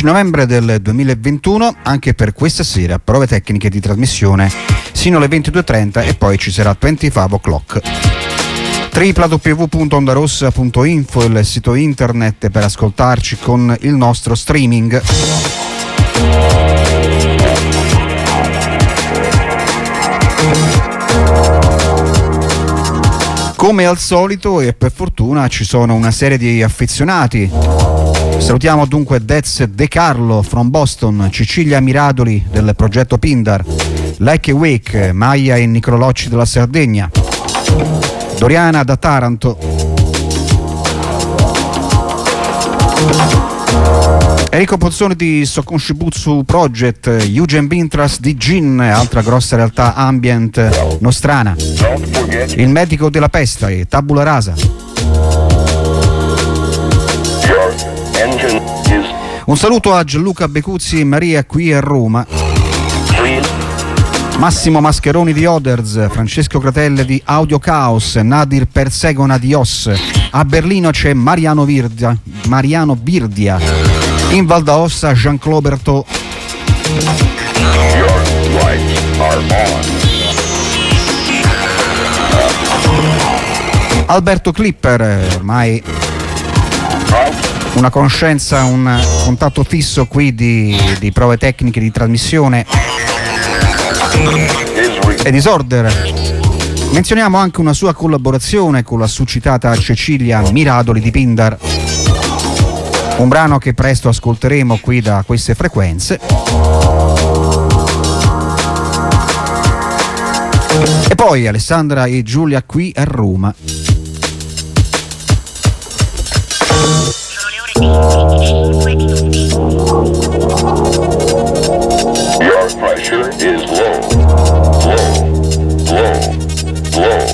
novembre del 2021. Anche per questa sera prove tecniche di trasmissione sino alle 22:30 e poi ci sarà 25 o'clock. www.ondarossa.info, il sito internet per ascoltarci con il nostro streaming. Come al solito e per fortuna ci sono una serie di affezionati. Salutiamo dunque Dez De Carlo from Boston, Cecilia Miradoli del progetto Pindar, Like a Wake, Maia e Niccolocci della Sardegna, Doriana da Taranto, Enrico Pozzoni di Sokonshibutsu Project, Eugen Bintras di Gin, altra grossa realtà ambient nostrana, Il medico della pesta e Tabula Rasa. Un saluto a Gianluca Becuzzi e Maria qui a Roma, Massimo Mascheroni di Oders, Francesco Cratelle di Audio Chaos, Nadir Persegona di Os. A Berlino c'è Mariano Birdia. In Val d'Aosta Jean-Claude Berthaud. Alberto Clipper, ormai una conoscenza, un contatto fisso qui di prove tecniche di trasmissione e Disorder. Menzioniamo anche una sua collaborazione con la succitata Cecilia Miradoli di Pindar, un brano che presto ascolteremo qui da queste frequenze. E poi Alessandra e Giulia qui a Roma. Your pressure is low, low, low, low.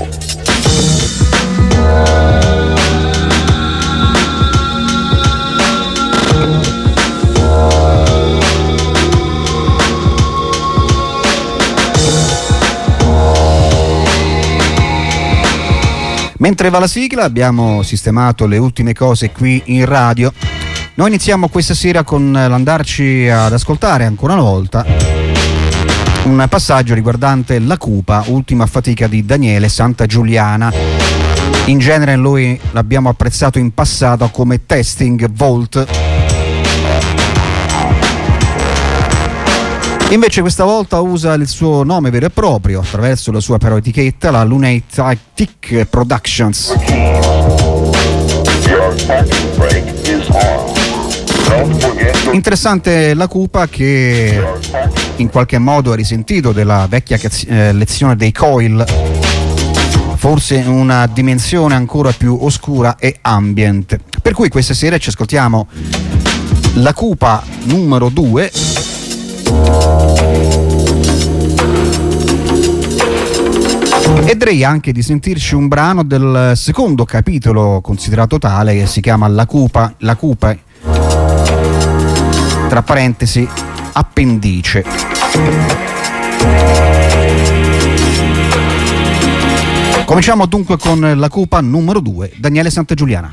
Mentre va la sigla abbiamo sistemato le ultime cose qui in radio. Noi iniziamo questa sera con l'andarci ad ascoltare ancora una volta un passaggio riguardante La Cupa, ultima fatica di Daniele Santagiuliana. In genere noi l'abbiamo apprezzato in passato come Testing Vault. Invece questa volta usa il suo nome vero e proprio attraverso la sua però etichetta, la Lunatic Productions. Interessante La Cupa, che in qualche modo ha risentito della vecchia lezione dei Coil, forse in una dimensione ancora più oscura e ambient. Per cui questa sera ci ascoltiamo La Cupa numero 2. E direi anche di sentirci un brano del secondo capitolo considerato tale, che si chiama La Cupa, tra parentesi appendice. Cominciamo dunque con La Cupa numero 2, Daniele Santagiuliana.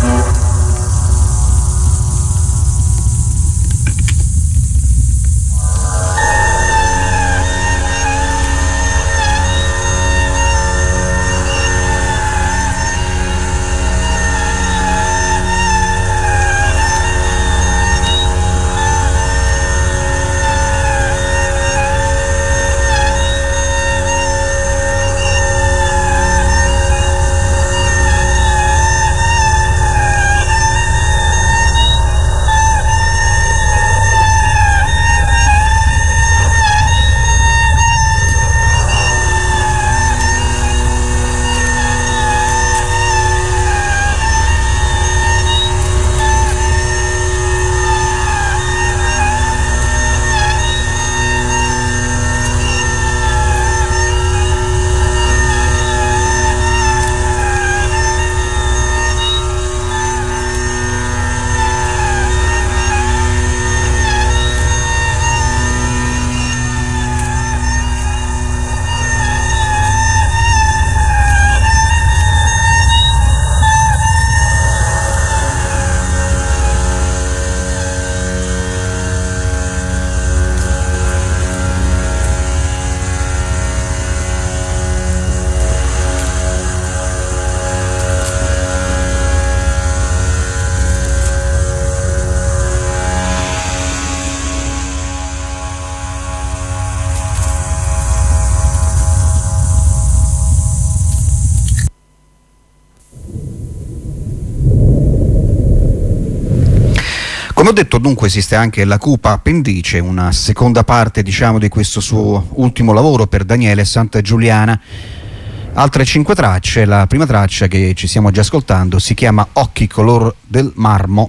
Come ho detto, dunque esiste anche La cupa appendice, una seconda parte, diciamo, di questo suo ultimo lavoro per Daniele Santagiuliana. Altre 5 tracce. La prima traccia, che ci stiamo già ascoltando, si chiama Occhi color del marmo.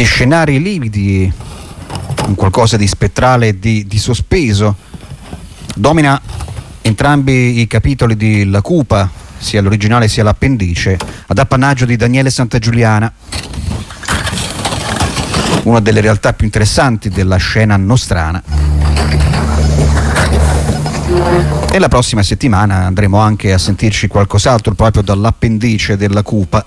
gli scenari lividi, un qualcosa di spettrale e di sospeso, domina entrambi i capitoli di La Cupa, sia l'originale sia l'appendice, ad appannaggio di Daniele Santagiuliana, una delle realtà più interessanti della scena nostrana. E la prossima settimana andremo anche a sentirci qualcos'altro proprio dall'appendice della Cupa.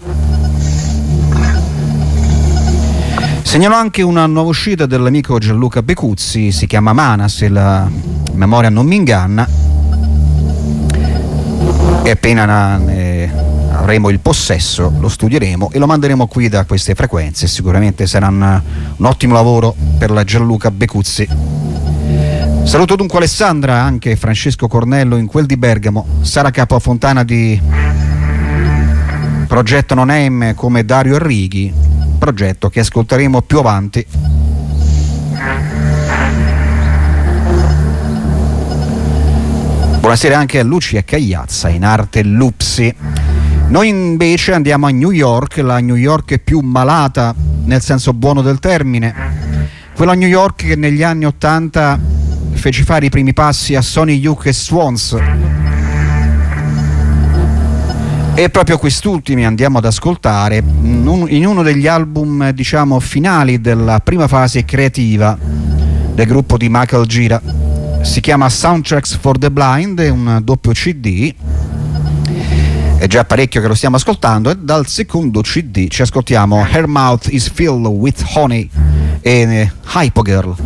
Segnalo anche una nuova uscita dell'amico Gianluca Becuzzi, si chiama Mana, se la memoria non mi inganna, e appena avremo il possesso lo studieremo e lo manderemo qui da queste frequenze. Sicuramente sarà un ottimo lavoro per la Gianluca Becuzzi. Saluto dunque Alessandra, anche Francesco Cornello in quel di Bergamo, Sara Capofontana di Progetto No Name come Dario Arrighi, progetto che ascolteremo più avanti. Buonasera anche a Lucia Cagliazza, in arte Lupsi. Noi invece andiamo a New York, la New York più malata nel senso buono del termine, quella New York che negli anni '80 fece fare i primi passi a Sonny Youth e Swans, e proprio quest'ultimi andiamo ad ascoltare in uno degli album, diciamo, finali della prima fase creativa del gruppo di Michael Gira. Si chiama Soundtracks for the Blind, è un doppio CD, è già parecchio che lo stiamo ascoltando, e dal secondo CD ci ascoltiamo Her Mouth is Filled with Honey e Hypogirl.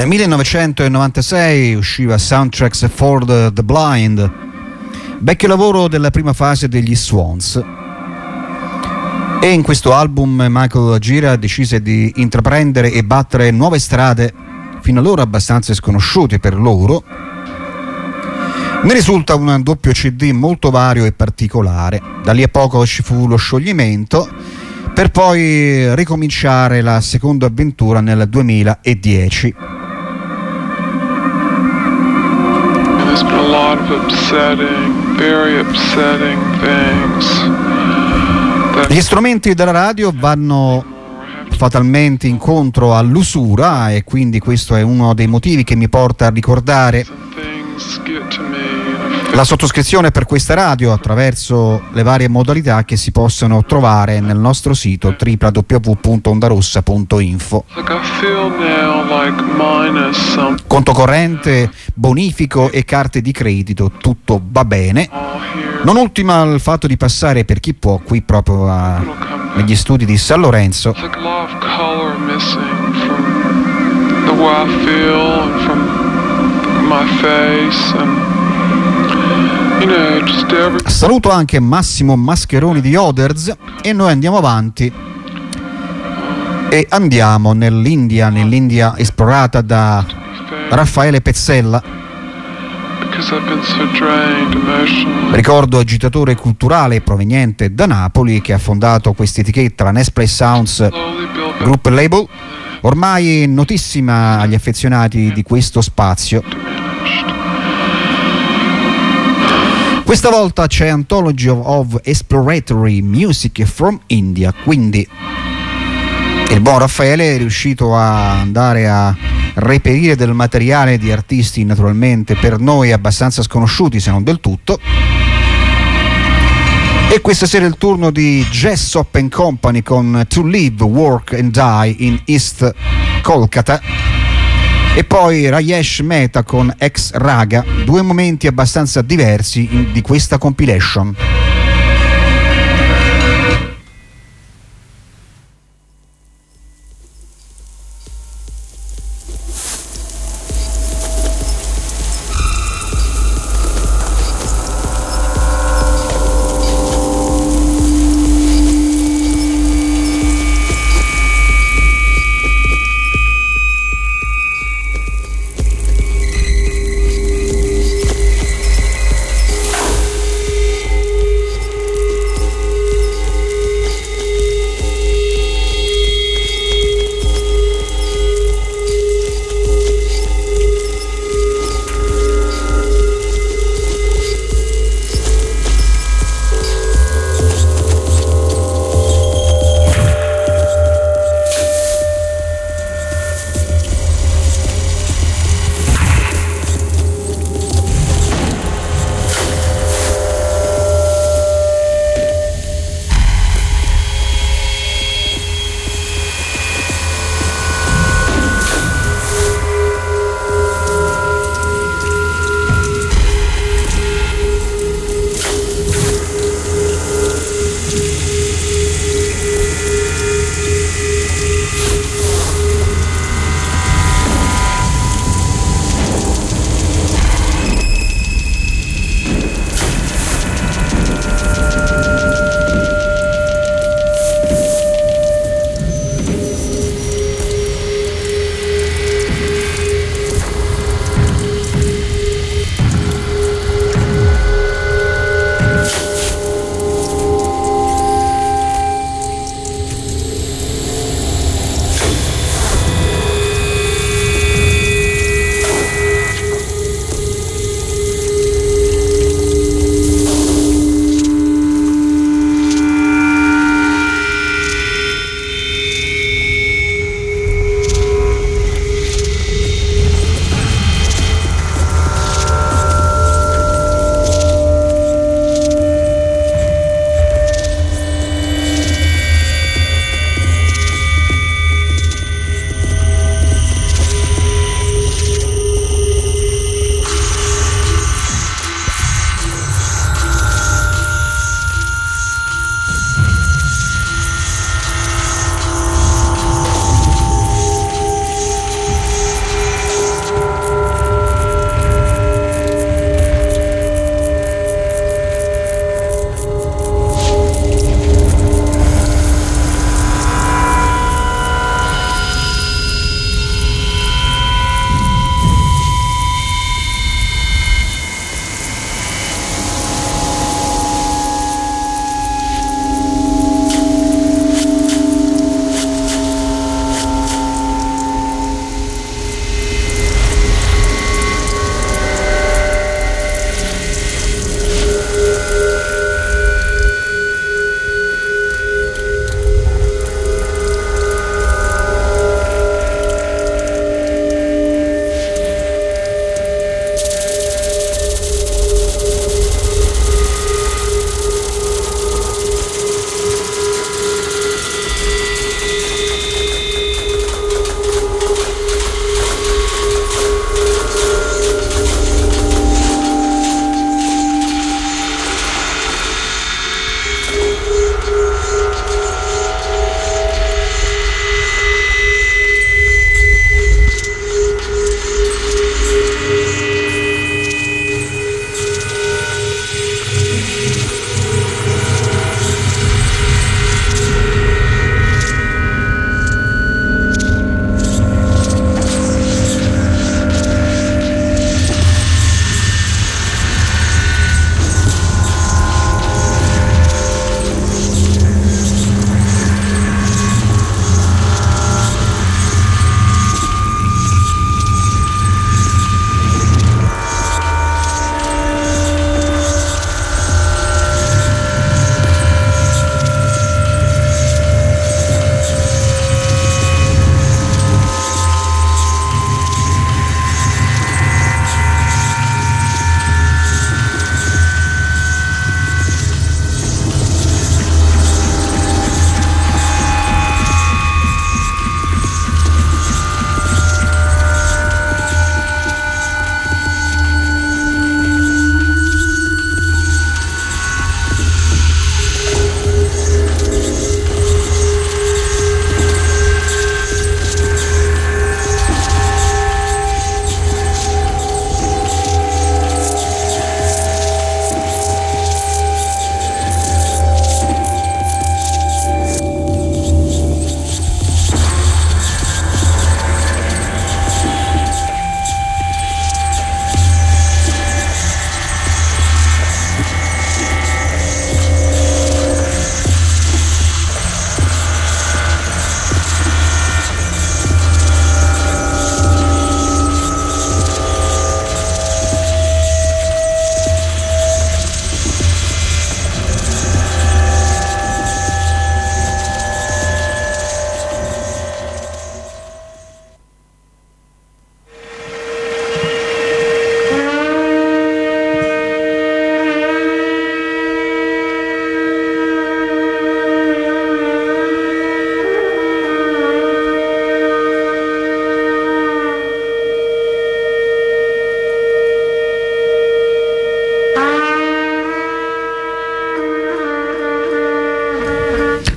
Nel 1996 usciva Soundtracks for the Blind, vecchio lavoro della prima fase degli Swans. E in questo album Michael Gira decise di intraprendere e battere nuove strade fino allora abbastanza sconosciute per loro. Ne risulta un doppio CD molto vario e particolare. Da lì a poco ci fu lo scioglimento, per poi ricominciare la seconda avventura nel 2010. There's been a lot of very upsetting things. Gli strumenti della radio vanno fatalmente incontro all'usura e quindi questo è uno dei motivi che mi porta a ricordare la sottoscrizione per questa radio attraverso le varie modalità che si possono trovare nel nostro sito www.ondarossa.info. Conto corrente, bonifico e carte di credito, tutto va bene. Non ultima il fatto di passare per chi può qui proprio negli studi di San Lorenzo. Saluto anche Massimo Mascheroni di Oders e noi andiamo avanti e andiamo nell'India esplorata da Raffaele Pezzella. Ricordo agitatore culturale proveniente da Napoli che ha fondato questa etichetta, la Nesplay Sounds Group Label, ormai notissima agli affezionati di questo spazio. Questa volta c'è Anthology of Exploratory Music from India, quindi il buon Raffaele è riuscito a andare a reperire del materiale di artisti naturalmente per noi abbastanza sconosciuti se non del tutto. E questa sera è il turno di Jessop & Company con To Live, Work and Die in East Kolkata e poi Rajesh Mehta con Ex Raga, due momenti abbastanza diversi di questa compilation.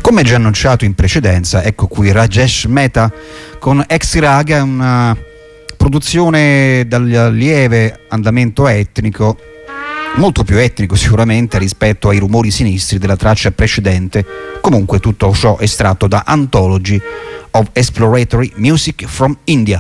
Come già annunciato in precedenza, ecco qui Rajesh Mehta con Ex Raga, una produzione dal lieve andamento etnico, molto più etnico sicuramente rispetto ai rumori sinistri della traccia precedente. Comunque tutto ciò estratto da Anthology of Exploratory Music from India.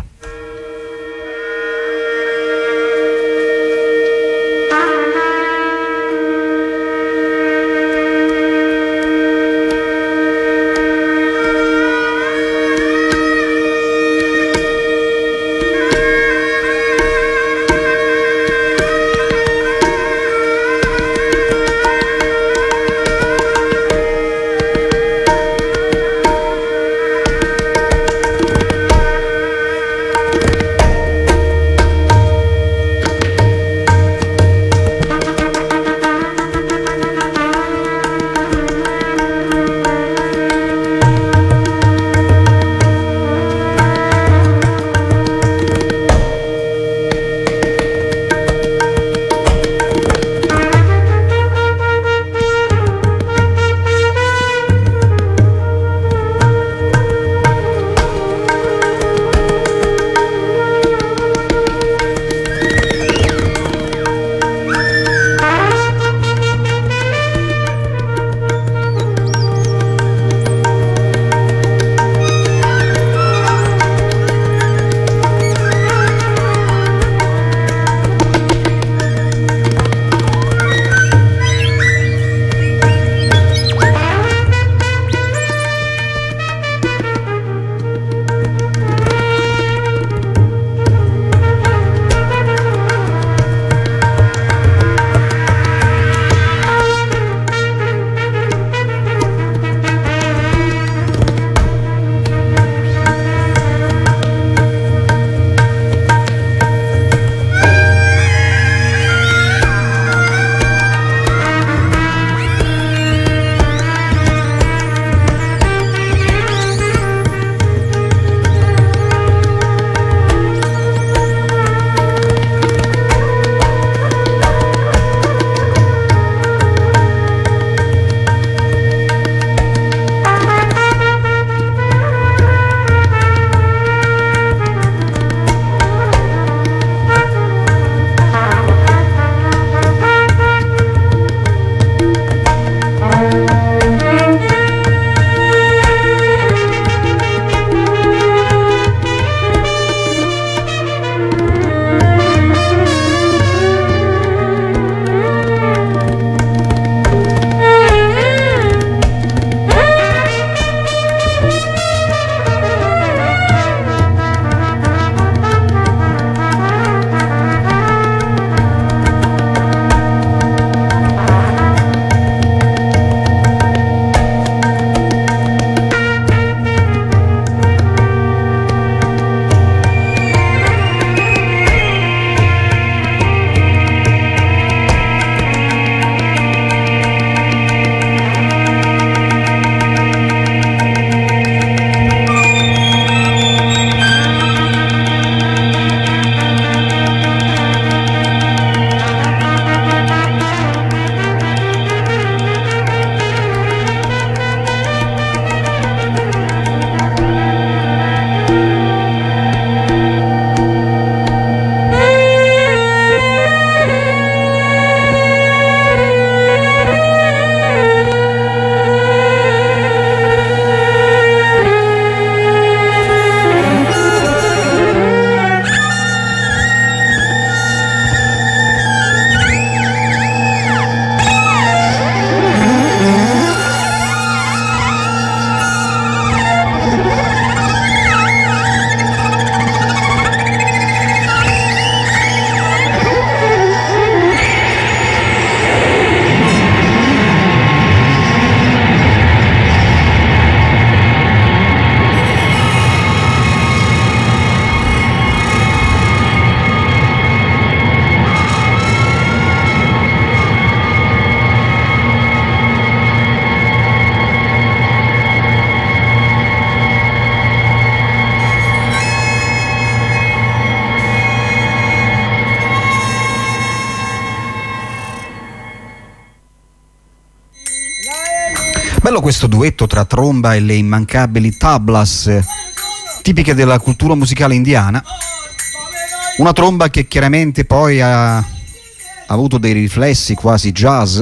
Bello questo duetto tra tromba e le immancabili tablas, tipiche della cultura musicale indiana. Una tromba che chiaramente poi ha avuto dei riflessi quasi jazz.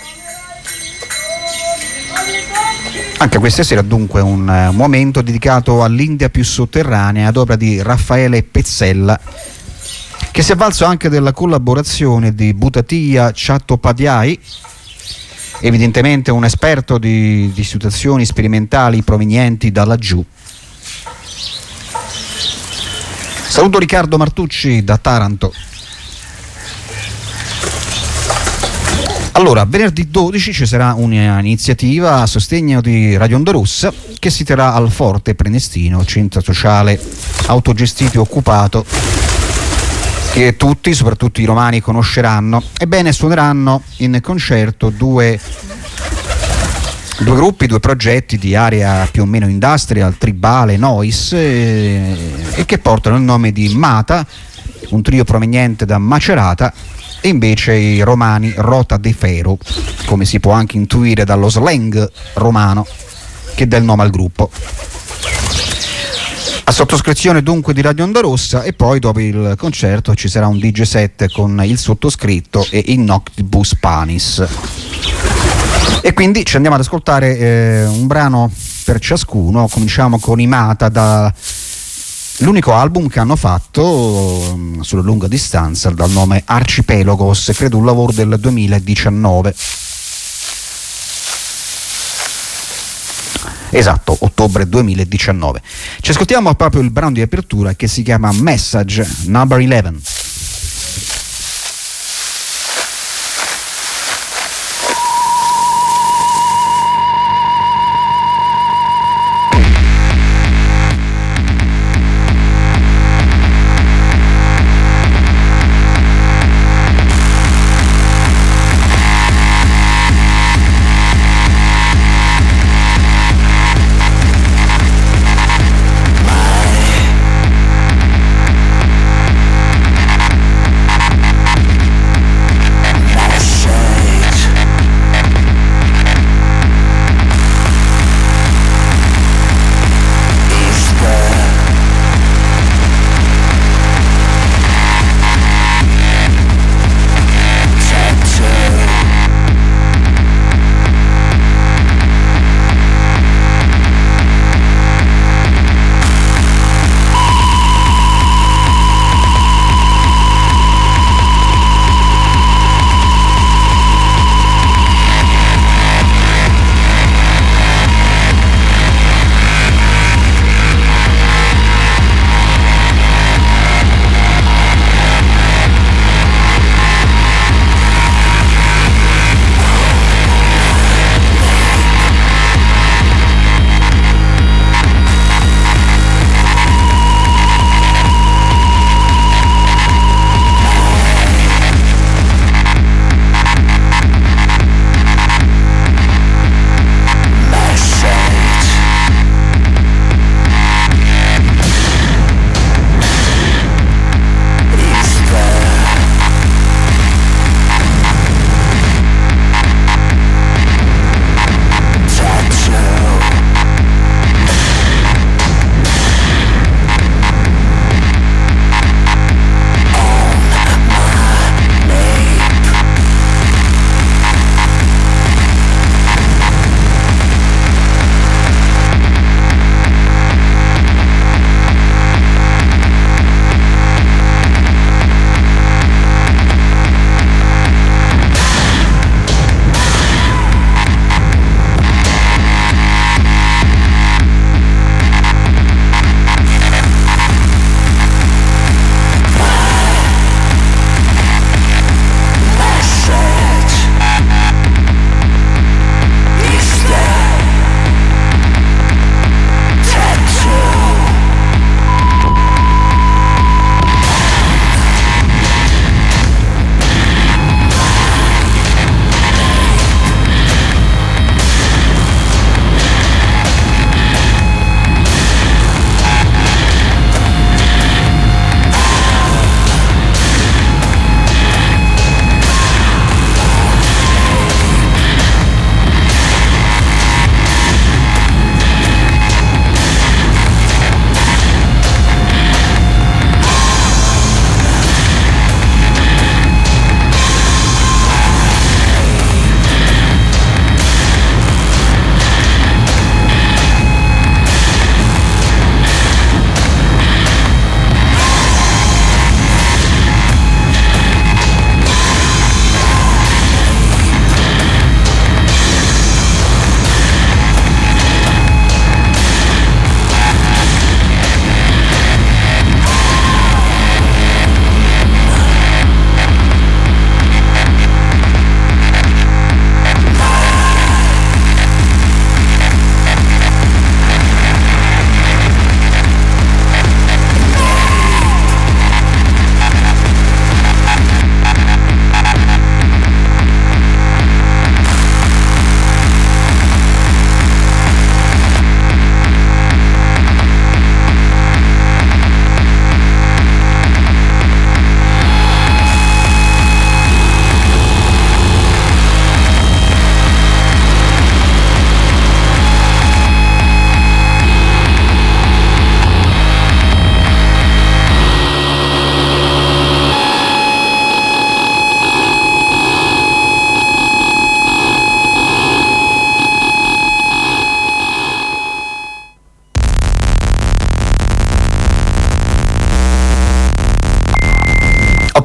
Anche questa sera dunque un momento dedicato all'India più sotterranea ad opera di Raffaele Pezzella, che si è avvalso anche della collaborazione di Bhutattiya Chattopadhyay, evidentemente un esperto di situazioni sperimentali provenienti da laggiù. Saluto Riccardo Martucci da Taranto. Allora, venerdì 12 ci sarà un'iniziativa a sostegno di Radio Onda Rossa che si terrà al Forte Prenestino, centro sociale autogestito e occupato, che tutti, soprattutto i romani, conosceranno. Ebbene, suoneranno in concerto due gruppi, due progetti di area più o meno industrial, tribale, noise, e che portano il nome di Mata, un trio proveniente da Macerata, e invece i romani Rota de Fero, come si può anche intuire dallo slang romano che dà il nome al gruppo. A sottoscrizione dunque di Radio Onda Rossa, e poi dopo il concerto ci sarà un DJ set con il sottoscritto e il Noctibus Panis. E quindi ci andiamo ad ascoltare un brano per ciascuno. Cominciamo con i Mata, da l'unico album che hanno fatto sulla lunga distanza dal nome Archipelagos, credo un lavoro del 2019. Esatto, ottobre 2019. Ci ascoltiamo proprio il brano di apertura che si chiama Message Number 11.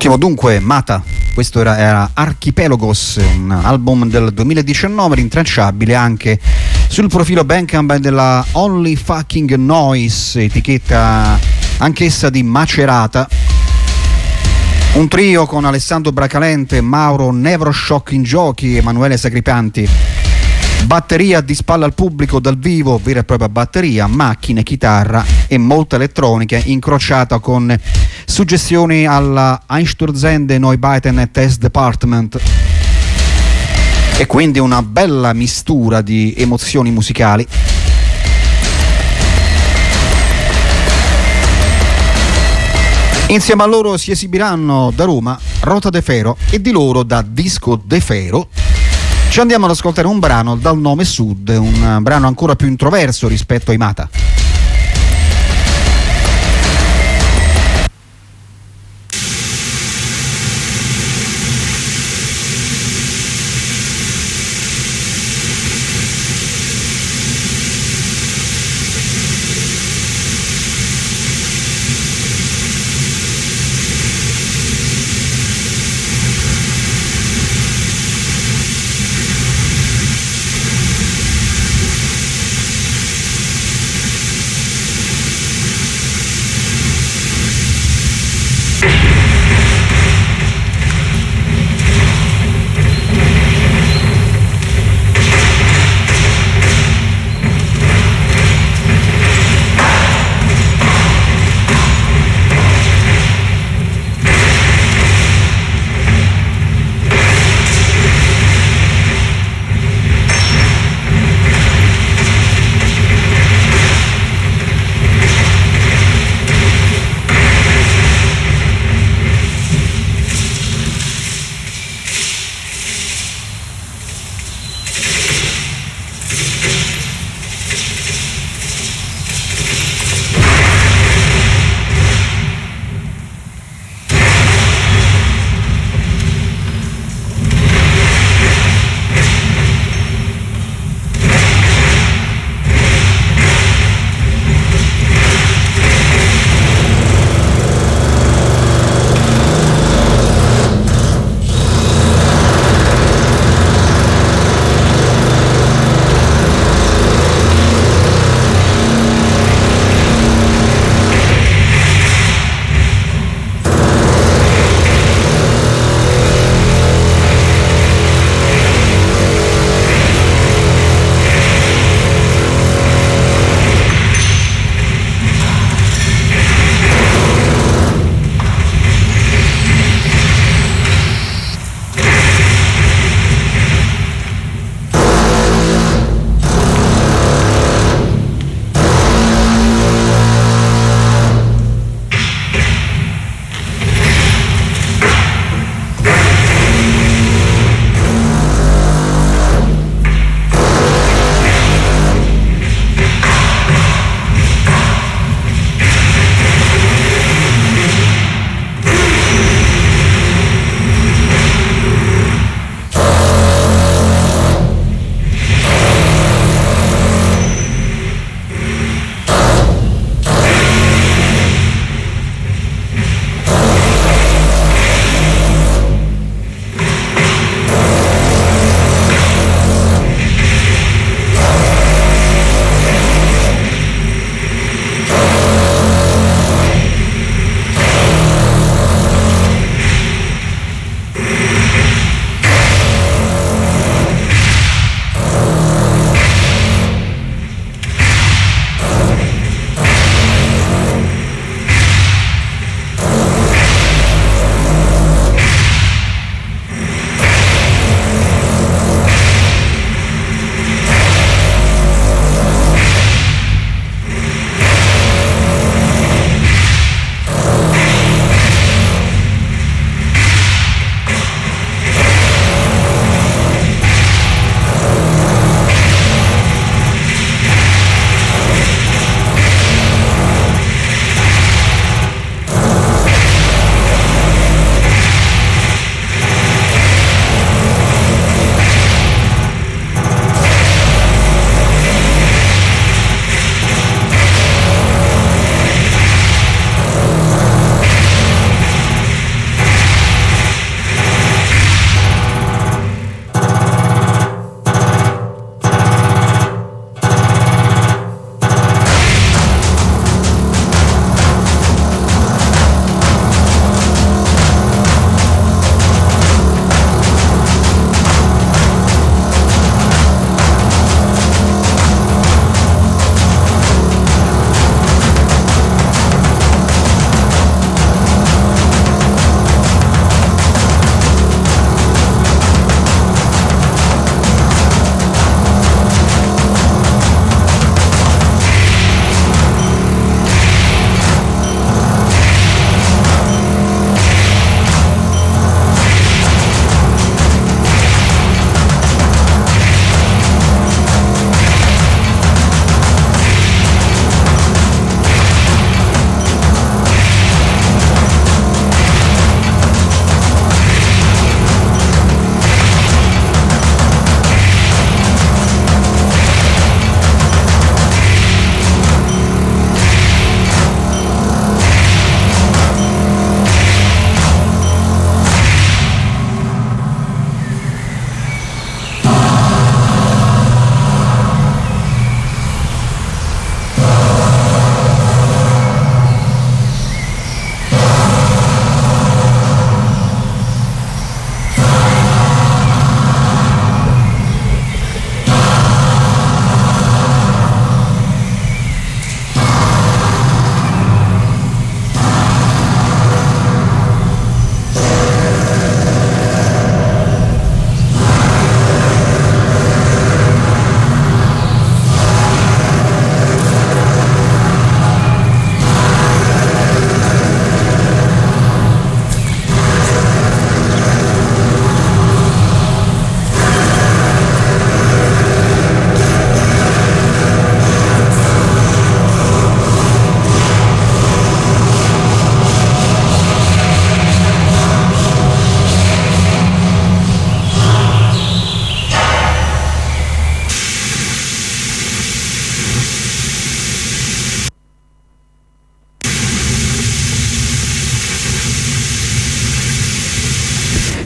Ottimo, dunque Mata, questo era Archipelagos, un album del 2019 rintracciabile anche sul profilo Bandcamp della Only Fucking Noise, etichetta anch'essa di Macerata. Un trio con Alessandro Bracalente, Mauro Nevroshock in giochi, Emanuele Sacripanti. Batteria di spalla al pubblico dal vivo, vera e propria batteria, macchine, chitarra e molta elettronica incrociata con suggestioni alla Einstürzende Neubauten Test Department e quindi una bella mistura di emozioni musicali. Insieme a loro si esibiranno da Roma Rota de Fero e di loro da Disco de Fero ci andiamo ad ascoltare un brano dal nome Sud, un brano ancora più introverso rispetto ai Mata.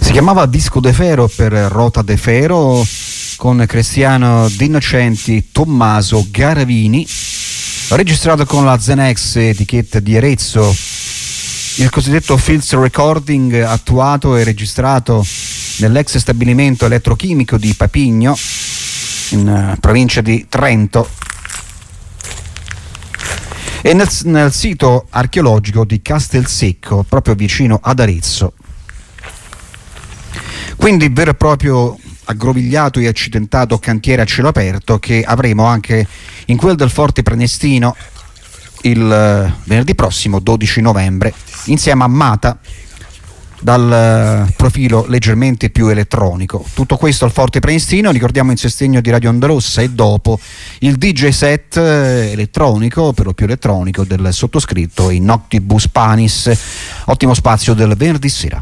Si chiamava Disco de Fero per Rota de Fero, con Cristiano D'Innocenti, Tommaso Garavini, registrato con la Zenex, etichetta di Arezzo, il cosiddetto Fields Recording, attuato e registrato nell'ex stabilimento elettrochimico di Papigno, in provincia di Trento, e nel sito archeologico di Castelsecco, proprio vicino ad Arezzo. Quindi vero e proprio aggrovigliato e accidentato cantiere a cielo aperto, che avremo anche in quel del Forte Prenestino il venerdì prossimo 12 novembre, insieme a Mata, dal profilo leggermente più elettronico. Tutto questo al Forte Prenestino, ricordiamo, in sostegno di Radio Onda Rossa, e dopo il DJ set elettronico, per lo più elettronico, del sottoscritto in Noctibus Panis, ottimo spazio del venerdì sera.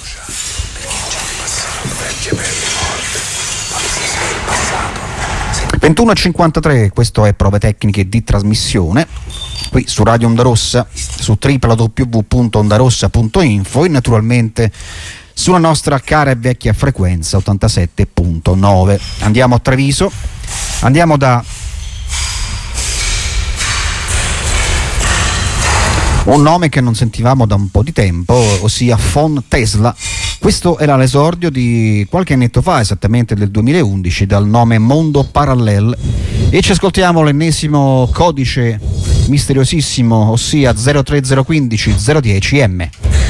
21:53, questo è Prove Tecniche di Trasmissione, qui su Radio Onda Rossa, su www.ondarossa.info e naturalmente sulla nostra cara e vecchia frequenza 87.9. Andiamo a Treviso, andiamo da un nome che non sentivamo da un po' di tempo, ossia Von Tesla. Questo era l'esordio di qualche annetto fa, esattamente del 2011, dal nome Mondo Parallel, e ci ascoltiamo l'ennesimo codice misteriosissimo, ossia 03015 010M.